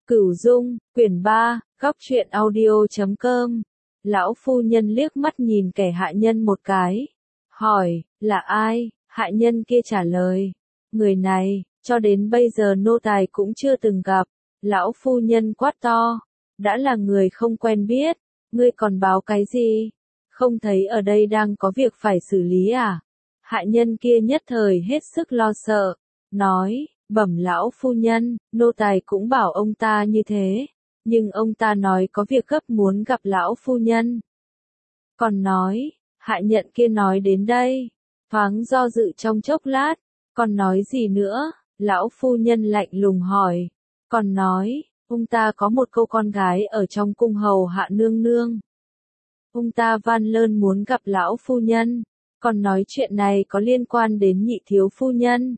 Cửu Dung, quyển 3, góc truyện audio.com. Lão phu nhân liếc mắt nhìn kẻ hạ nhân một cái. Hỏi, là ai? Hạ nhân kia trả lời. Người này, cho đến bây giờ nô tài cũng chưa từng gặp. Lão phu nhân quát to. Đã là người không quen biết, ngươi còn báo cái gì? Không thấy ở đây đang có việc phải xử lý à? Hạ nhân kia nhất thời hết sức lo sợ. Nói, bẩm lão phu nhân, nô tài cũng bảo ông ta như thế. Nhưng ông ta nói có việc gấp muốn gặp lão phu nhân. Còn nói, hạ nhân kia nói đến đây. Thoáng do dự trong chốc lát. Còn nói gì nữa? Lão phu nhân lạnh lùng hỏi. Còn nói, ông ta có một cô con gái ở trong cung hầu hạ nương nương. Ông ta van lơn muốn gặp lão phu nhân. Còn nói chuyện này có liên quan đến nhị thiếu phu nhân.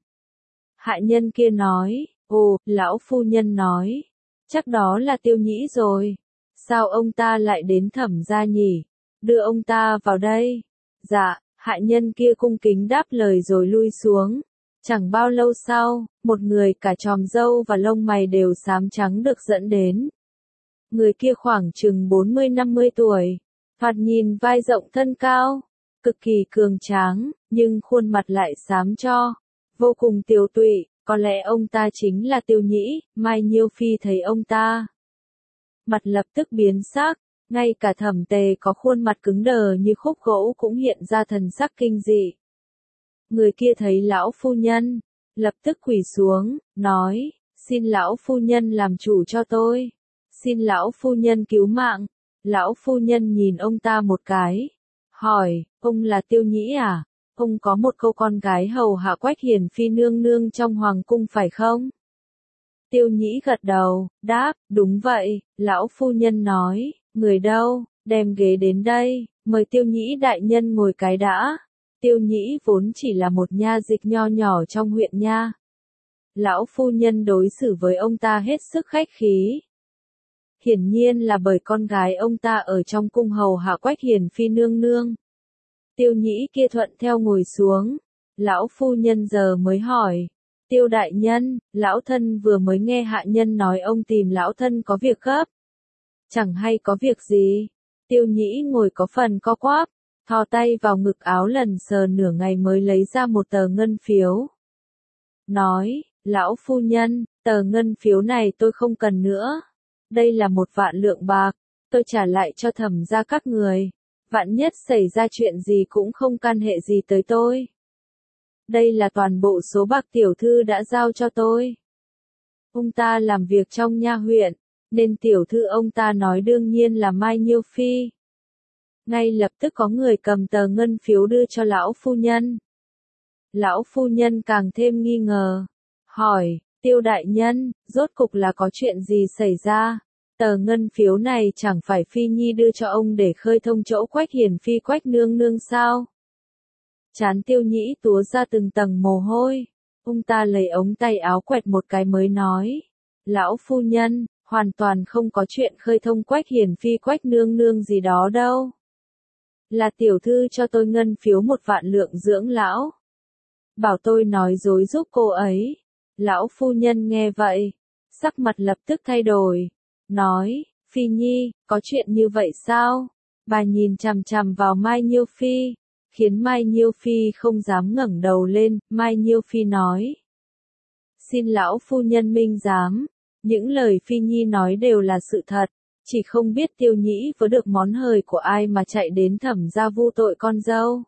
Hạ nhân kia nói, ồ, lão phu nhân nói, chắc đó là Tiêu Nhĩ rồi. Sao ông ta lại đến Thẩm gia nhỉ? Đưa ông ta vào đây. Dạ, hạ nhân kia cung kính đáp lời rồi lui xuống. Chẳng bao lâu sau, một người cả tròm râu và lông mày đều xám trắng được dẫn đến. Người kia khoảng chừng 40-50 tuổi, thoạt nhìn vai rộng thân cao, cực kỳ cường tráng, nhưng khuôn mặt lại xám cho, vô cùng tiều tụy. Có lẽ ông ta chính là Tiêu Nhĩ. Mai Nhiêu Phi thấy ông ta, mặt lập tức biến sắc, ngay cả Thẩm Tề có khuôn mặt cứng đờ như khúc gỗ cũng hiện ra thần sắc kinh dị. Người kia thấy lão phu nhân, lập tức quỳ xuống, nói, xin lão phu nhân làm chủ cho tôi, xin lão phu nhân cứu mạng. Lão phu nhân nhìn ông ta một cái, hỏi, ông là Tiêu Nhĩ à? Ông có một cô con gái hầu hạ Quách Hiền Phi nương nương trong hoàng cung phải không? Tiêu Nhĩ gật đầu, đáp, đúng vậy. Lão phu nhân nói, người đâu, đem ghế đến đây, mời Tiêu Nhĩ đại nhân ngồi cái đã. Tiêu Nhĩ vốn chỉ là một nha dịch nho nhỏ trong huyện nha. Lão phu nhân đối xử với ông ta hết sức khách khí. Hiển nhiên là bởi con gái ông ta ở trong cung hầu hạ Quách Hiền Phi nương nương. Tiêu Nhĩ kia thuận theo ngồi xuống. Lão phu nhân giờ mới hỏi. Tiêu đại nhân, lão thân vừa mới nghe hạ nhân nói ông tìm lão thân có việc gấp. Chẳng hay có việc gì. Tiêu Nhĩ ngồi có phần co quắp, thò tay vào ngực áo lần sờ nửa ngày mới lấy ra một tờ ngân phiếu. Nói, lão phu nhân, tờ ngân phiếu này tôi không cần nữa. Đây là 1.000.000 lượng bạc, tôi trả lại cho Thẩm gia các người. Vạn nhất xảy ra chuyện gì cũng không can hệ gì tới tôi. Đây là toàn bộ số bạc tiểu thư đã giao cho tôi. Ông ta làm việc trong nha huyện, nên tiểu thư ông ta nói đương nhiên là Mai Nhiêu Phi. Ngay lập tức có người cầm tờ ngân phiếu đưa cho lão phu nhân. Lão phu nhân càng thêm nghi ngờ. Hỏi, Tiêu đại nhân, rốt cục là có chuyện gì xảy ra? Tờ ngân phiếu này chẳng phải Phi Nhi đưa cho ông để khơi thông chỗ Quách Hiền Phi Quách nương nương sao? Trán Tiêu Nhĩ túa ra từng tầng mồ hôi. Ông ta lấy ống tay áo quẹt một cái mới nói. Lão phu nhân, hoàn toàn không có chuyện khơi thông Quách Hiền Phi Quách nương nương gì đó đâu. Là tiểu thư cho tôi ngân phiếu 1.000.000 lượng dưỡng lão. Bảo tôi nói dối giúp cô ấy. Lão phu nhân nghe vậy, sắc mặt lập tức thay đổi. Nói, Phi Nhi, có chuyện như vậy sao? Bà nhìn chằm chằm vào Mai Nhiêu Phi, khiến Mai Nhiêu Phi không dám ngẩng đầu lên. Mai Nhiêu Phi nói, xin lão phu nhân minh giám, những lời Phi Nhi nói đều là sự thật, chỉ không biết Tiêu Nhĩ vớ được món hời của ai mà chạy đến Thẩm gia vu tội con dâu.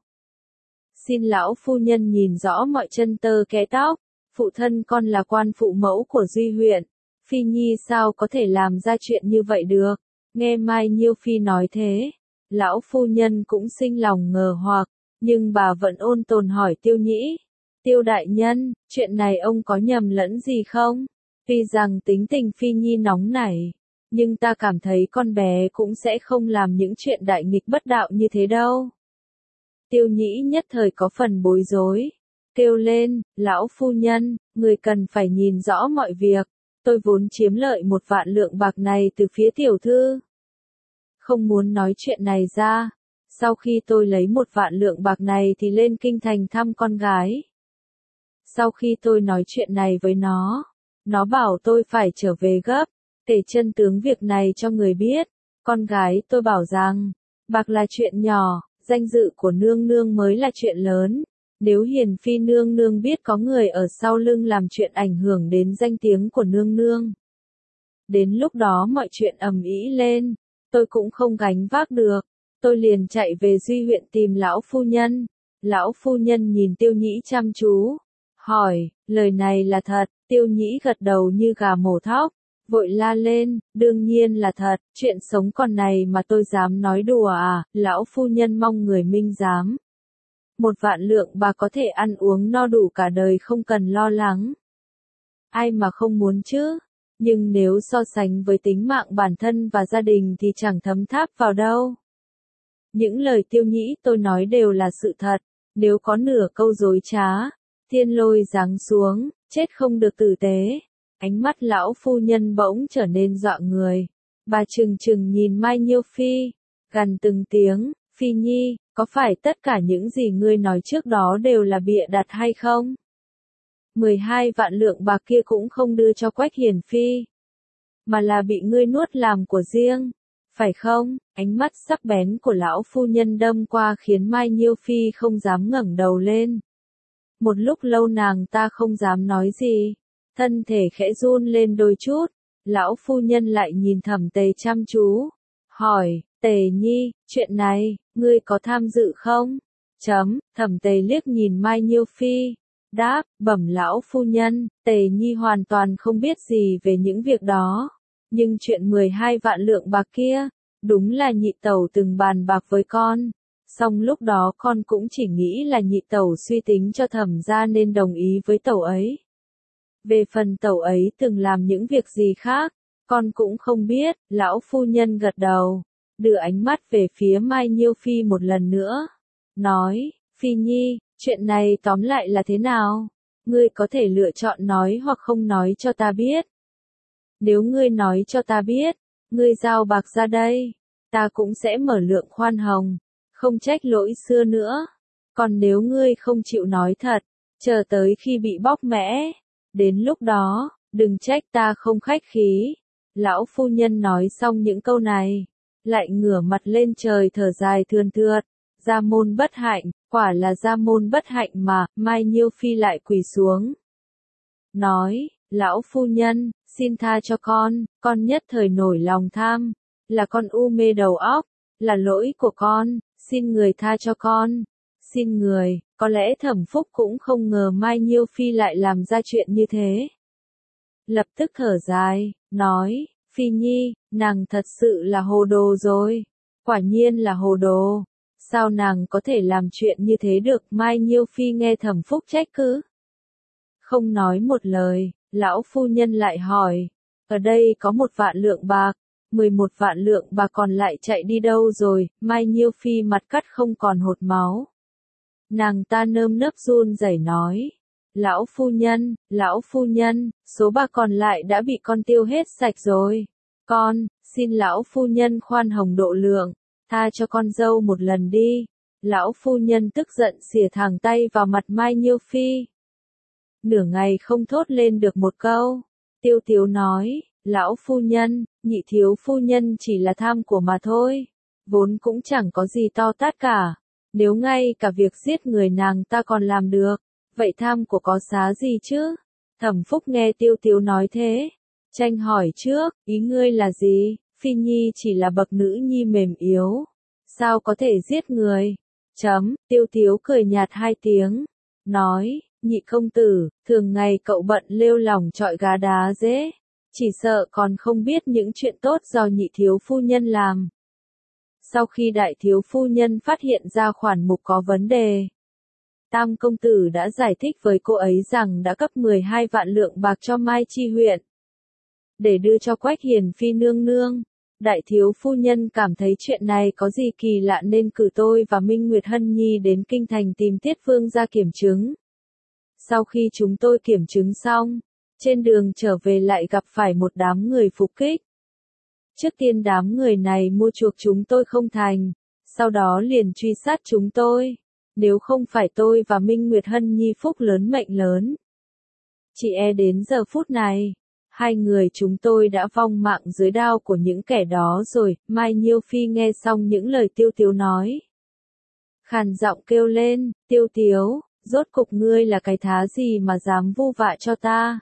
Xin lão phu nhân nhìn rõ mọi chân tơ kẽ tóc, phụ thân con là quan phụ mẫu của Duy huyện. Phi Nhi sao có thể làm ra chuyện như vậy được? Nghe Mai Nhiêu Phi nói thế, lão phu nhân cũng sinh lòng ngờ hoặc, nhưng bà vẫn ôn tồn hỏi Tiêu Nhĩ. Tiêu đại nhân, chuyện này ông có nhầm lẫn gì không? Tuy rằng tính tình Phi Nhi nóng nảy, nhưng ta cảm thấy con bé cũng sẽ không làm những chuyện đại nghịch bất đạo như thế đâu. Tiêu Nhĩ nhất thời có phần bối rối, kêu lên, lão phu nhân, người cần phải nhìn rõ mọi việc. Tôi vốn chiếm lợi 1.000.000 lượng bạc này từ phía tiểu thư. Không muốn nói chuyện này ra. Sau khi tôi lấy 1.000.000 lượng bạc này thì lên kinh thành thăm con gái. Sau khi tôi nói chuyện này với nó bảo tôi phải trở về gấp. kể chân tướng việc này cho người biết. Con gái tôi bảo rằng, bạc là chuyện nhỏ, danh dự của nương nương mới là chuyện lớn. Nếu Hiền Phi nương nương biết có người ở sau lưng làm chuyện ảnh hưởng đến danh tiếng của nương nương, đến lúc đó mọi chuyện ầm ĩ lên, tôi cũng không gánh vác được. Tôi liền chạy về Duy huyện tìm lão phu nhân. Lão phu nhân nhìn Tiêu Nhĩ chăm chú, hỏi, lời này là thật? Tiêu Nhĩ gật đầu như gà mổ thóc, vội la lên, đương nhiên là thật, chuyện sống còn này mà tôi dám nói đùa à? Lão phu nhân mong người minh giám. 1.000.000 lượng bạc có thể ăn uống no đủ cả đời không cần lo lắng. Ai mà không muốn chứ? Nhưng nếu so sánh với tính mạng bản thân và gia đình thì chẳng thấm tháp vào đâu. Những lời Tiêu Nhĩ tôi nói đều là sự thật, nếu có nửa câu dối trá, thiên lôi giáng xuống, chết không được tử tế. Ánh mắt lão phu nhân bỗng trở nên dọa người. Bà trừng trừng nhìn Mai Nhiêu Phi, gằn từng tiếng, Phi Nhi, có phải tất cả những gì ngươi nói trước đó đều là bịa đặt hay không? 12.000.000 lượng bạc kia cũng không đưa cho Quách Hiền Phi, mà là bị ngươi nuốt làm của riêng, phải không? Ánh mắt sắc bén của lão phu nhân đâm qua khiến Mai Nhiêu Phi không dám ngẩng đầu lên. Một lúc lâu nàng ta không dám nói gì, thân thể khẽ run lên đôi chút. Lão phu nhân lại nhìn Thẩm Tề chăm chú, hỏi, Tề Nhi, chuyện này, ngươi có tham dự không? Thẩm Tề liếc nhìn Mai Nhiêu Phi, đáp, bẩm lão phu nhân, Tề Nhi hoàn toàn không biết gì về những việc đó. Nhưng chuyện 12.000.000 lượng bạc kia, đúng là nhị tẩu từng bàn bạc với con. Song lúc đó con cũng chỉ nghĩ là nhị tẩu suy tính cho Thẩm gia nên đồng ý với tẩu ấy. Về phần tẩu ấy từng làm những việc gì khác, con cũng không biết. Lão phu nhân gật đầu, đưa ánh mắt về phía Mai Nhiêu Phi một lần nữa, nói, Phi Nhi, chuyện này tóm lại là thế nào? Ngươi có thể lựa chọn nói hoặc không nói cho ta biết. Nếu ngươi nói cho ta biết, ngươi giao bạc ra đây, ta cũng sẽ mở lượng khoan hồng, không trách lỗi xưa nữa. Còn nếu ngươi không chịu nói thật, chờ tới khi bị bóc mẽ, đến lúc đó, đừng trách ta không khách khí. Lão phu nhân nói xong những câu này, lại ngửa mặt lên trời thở dài thườn thượt, gia môn bất hạnh, quả là gia môn bất hạnh mà. Mai Nhiêu Phi lại quỳ xuống, nói, lão phu nhân, xin tha cho con nhất thời nổi lòng tham, là con u mê đầu óc, là lỗi của con, xin người tha cho con, xin người. Có lẽ Thẩm Phúc cũng không ngờ Mai Nhiêu Phi lại làm ra chuyện như thế. Lập tức thở dài, nói, Phi Nhi, nàng thật sự là hồ đồ rồi, quả nhiên là hồ đồ, sao nàng có thể làm chuyện như thế được? Mai Nhiêu Phi nghe Thẩm Phúc trách cứ, không nói một lời. Lão phu nhân lại hỏi, ở đây có 1.000.000 lượng bạc, 11.000.000 lượng bạc còn lại chạy đi đâu rồi? Mai Nhiêu Phi mặt cắt không còn hột máu. Nàng ta nơm nớp run rẩy nói, lão phu nhân, số bạc còn lại đã bị con tiêu hết sạch rồi. Con, xin lão phu nhân khoan hồng độ lượng, tha cho con dâu một lần đi. Lão phu nhân tức giận xỉa thẳng tay vào mặt Mai Nhiêu Phi. Nửa ngày không thốt lên được một câu, Tiêu Tiếu nói, lão phu nhân, nhị thiếu phu nhân chỉ là tham của mà thôi, vốn cũng chẳng có gì to tát cả, nếu ngay cả việc giết người nàng ta còn làm được, vậy tham của có giá gì chứ? Thẩm Phúc nghe Tiêu Tiếu nói thế, tranh hỏi trước, ý ngươi là gì? Phi Nhi chỉ là bậc nữ nhi mềm yếu, sao có thể giết người? Tiêu Tiếu cười nhạt 2 tiếng, nói, nhị công tử, thường ngày cậu bận lêu lỏng chọi gà đá dễ, chỉ sợ còn không biết những chuyện tốt do nhị thiếu phu nhân làm. Sau khi đại thiếu phu nhân phát hiện ra khoản mục có vấn đề, Tam công tử đã giải thích với cô ấy rằng đã cấp 12.000.000 lượng bạc cho Mai Chi huyện, để đưa cho Quách Hiền Phi nương nương. Đại thiếu phu nhân cảm thấy chuyện này có gì kỳ lạ nên cử tôi và Minh Nguyệt Hân Nhi đến kinh thành tìm Tiết Vương ra kiểm chứng. Sau khi chúng tôi kiểm chứng xong, trên đường trở về lại gặp phải một đám người phục kích. Trước tiên đám người này mua chuộc chúng tôi không thành, sau đó liền truy sát chúng tôi. Nếu không phải tôi và Minh Nguyệt Hân Nhi phúc lớn mệnh lớn, chỉ e đến giờ phút này, Hai người chúng tôi đã vong mạng dưới đao của những kẻ đó rồi. Mai Nhiêu Phi nghe xong những lời Tiêu Tiếu nói, khàn giọng kêu lên, Tiêu Tiếu, rốt cục ngươi là cái thá gì mà dám vu vạ cho ta?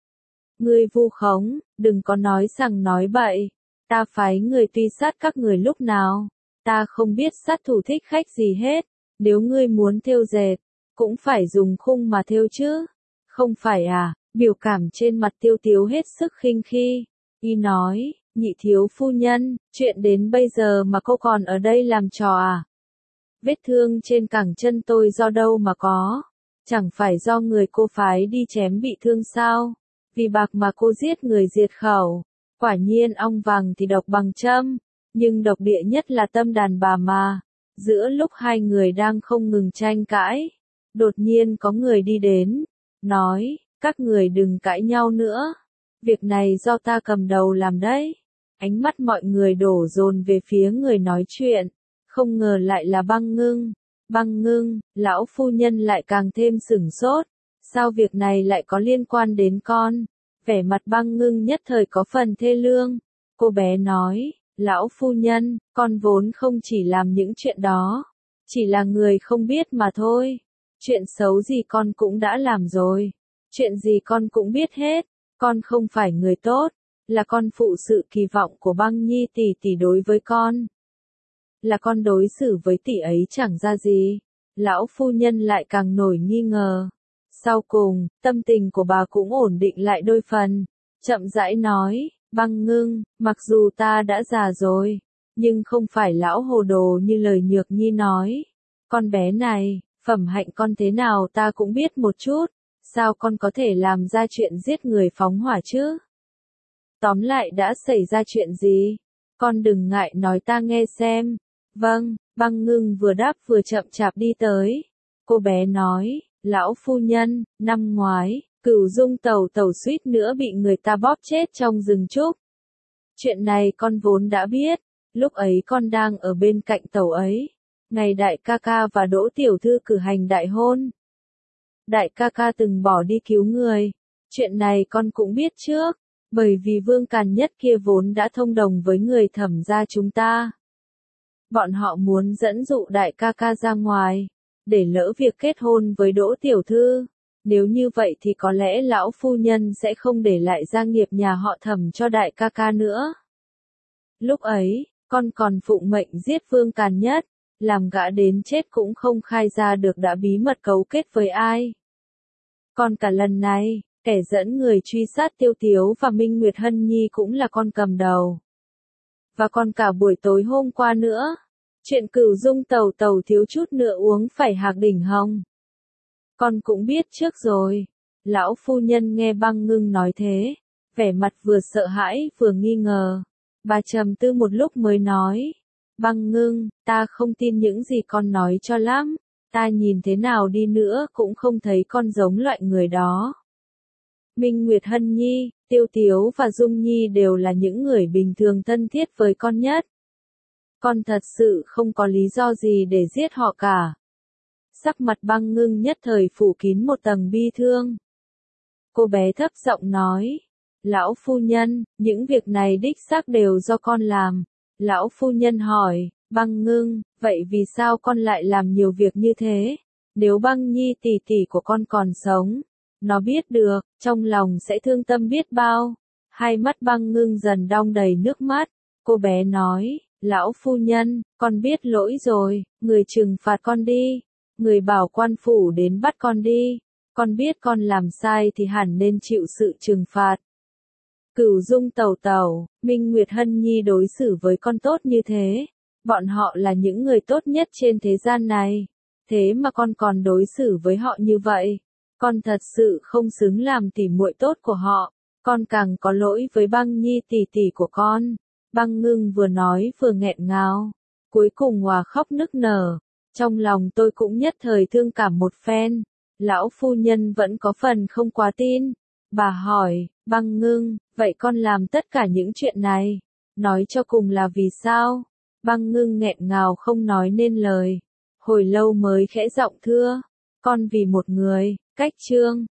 Ngươi vu khống, đừng có nói sằng nói bậy, ta phái người truy sát các người lúc nào, ta không biết sát thủ thích khách gì hết, nếu ngươi muốn thêu dệt, cũng phải dùng khung mà thêu chứ, không phải à? Biểu cảm trên mặt Tiêu Tiếu hết sức khinh khi, y nói, nhị thiếu phu nhân, chuyện đến bây giờ mà cô còn ở đây làm trò à? Vết thương trên cẳng chân tôi do đâu mà có? Chẳng phải do người cô phái đi chém bị thương sao? Vì bạc mà cô giết người diệt khẩu. Quả nhiên ong vàng thì độc bằng châm, nhưng độc địa nhất là tâm đàn bà mà. Giữa lúc hai người đang không ngừng tranh cãi, đột nhiên có người đi đến, nói, các người đừng cãi nhau nữa. Việc này do ta cầm đầu làm đấy. Ánh mắt mọi người đổ dồn về phía người nói chuyện. Không ngờ lại là Băng Ngưng. Băng Ngưng, lão phu nhân lại càng thêm sửng sốt. Sao việc này lại có liên quan đến con? Vẻ mặt Băng Ngưng nhất thời có phần thê lương. Cô bé nói, lão phu nhân, con vốn không chỉ làm những chuyện đó. Chỉ là người không biết mà thôi. Chuyện xấu gì con cũng đã làm rồi. Chuyện gì con cũng biết hết. Con không phải người tốt. Là con phụ sự kỳ vọng của Băng Nhi tỷ tỷ đối với con. Là con đối xử với tỷ ấy chẳng ra gì. Lão phu nhân lại càng nổi nghi ngờ. Sau cùng, tâm tình của bà cũng ổn định lại đôi phần. Chậm rãi nói, Băng Ngưng, mặc dù ta đã già rồi, nhưng không phải lão hồ đồ như lời Nhược Nhi nói. Con bé này, phẩm hạnh con thế nào ta cũng biết một chút. Sao con có thể làm ra chuyện giết người phóng hỏa chứ? Tóm lại đã xảy ra chuyện gì? Con đừng ngại nói ta nghe xem. Vâng, Băng Ngưng vừa đáp vừa chậm chạp đi tới. Cô bé nói, lão phu nhân, năm ngoái, Cửu Dung tẩu tẩu suýt nữa bị người ta bóp chết trong rừng trúc. Chuyện này con vốn đã biết, lúc ấy con đang ở bên cạnh tẩu ấy. Ngày đại ca ca và Đỗ tiểu thư cử hành đại hôn. Đại ca ca từng bỏ đi cứu người. Chuyện này con cũng biết trước, bởi vì Vương Càn Nhất kia vốn đã thông đồng với người Thẩm gia chúng ta. Bọn họ muốn dẫn dụ đại ca ca ra ngoài, để lỡ việc kết hôn với Đỗ tiểu thư. Nếu như vậy thì có lẽ lão phu nhân sẽ không để lại gia nghiệp nhà họ Thẩm cho đại ca ca nữa. Lúc ấy, con còn phụng mệnh giết Vương Càn Nhất, làm gã đến chết cũng không khai ra được đã bí mật cấu kết với ai. Còn cả lần này, kẻ dẫn người truy sát Tiêu Tiếu và Minh Nguyệt Hân Nhi cũng là con cầm đầu. Và còn cả buổi tối hôm qua nữa, chuyện Cửu Dung tẩu tẩu thiếu chút nữa uống phải hạc đỉnh hồng. Con cũng biết trước rồi. Lão phu nhân nghe Băng Ngưng nói thế, vẻ mặt vừa sợ hãi vừa nghi ngờ. Bà trầm tư một lúc mới nói, Băng Ngưng, ta không tin những gì con nói cho lắm. Ta nhìn thế nào đi nữa cũng không thấy con giống loại người đó. Minh Nguyệt Hân Nhi, Tiêu Tiếu và Dung Nhi đều là những người bình thường thân thiết với con nhất. Con thật sự không có lý do gì để giết họ cả. Sắc mặt Băng Ngưng nhất thời phủ kín một tầng bi thương. Cô bé thấp giọng nói, lão phu nhân, những việc này đích xác đều do con làm. Lão phu nhân hỏi, Băng Ngưng, vậy vì sao con lại làm nhiều việc như thế? Nếu Băng Nhi tỷ tỷ của con còn sống, nó biết được, trong lòng sẽ thương tâm biết bao. Hai mắt Băng Ngưng dần đong đầy nước mắt. Cô bé nói, lão phu nhân, con biết lỗi rồi, người trừng phạt con đi. Người bảo quan phủ đến bắt con đi. Con biết con làm sai thì hẳn nên chịu sự trừng phạt. Cửu Dung tẩu tẩu, Minh Nguyệt Hân Nhi đối xử với con tốt như thế. Bọn họ là những người tốt nhất trên thế gian này. Thế mà con còn đối xử với họ như vậy. Con thật sự không xứng làm tỉ muội tốt của họ. Con càng có lỗi với Băng Nhi tỷ tỷ của con. Băng Ngưng vừa nói vừa nghẹn ngào. Cuối cùng hòa khóc nức nở. Trong lòng tôi cũng nhất thời thương cảm một phen. Lão phu nhân vẫn có phần không quá tin. Bà hỏi, Băng Ngưng, vậy con làm tất cả những chuyện này, nói cho cùng là vì sao? Băng Ngưng nghẹn ngào không nói nên lời. Hồi lâu mới khẽ giọng thưa, con vì một người, Cách Trương.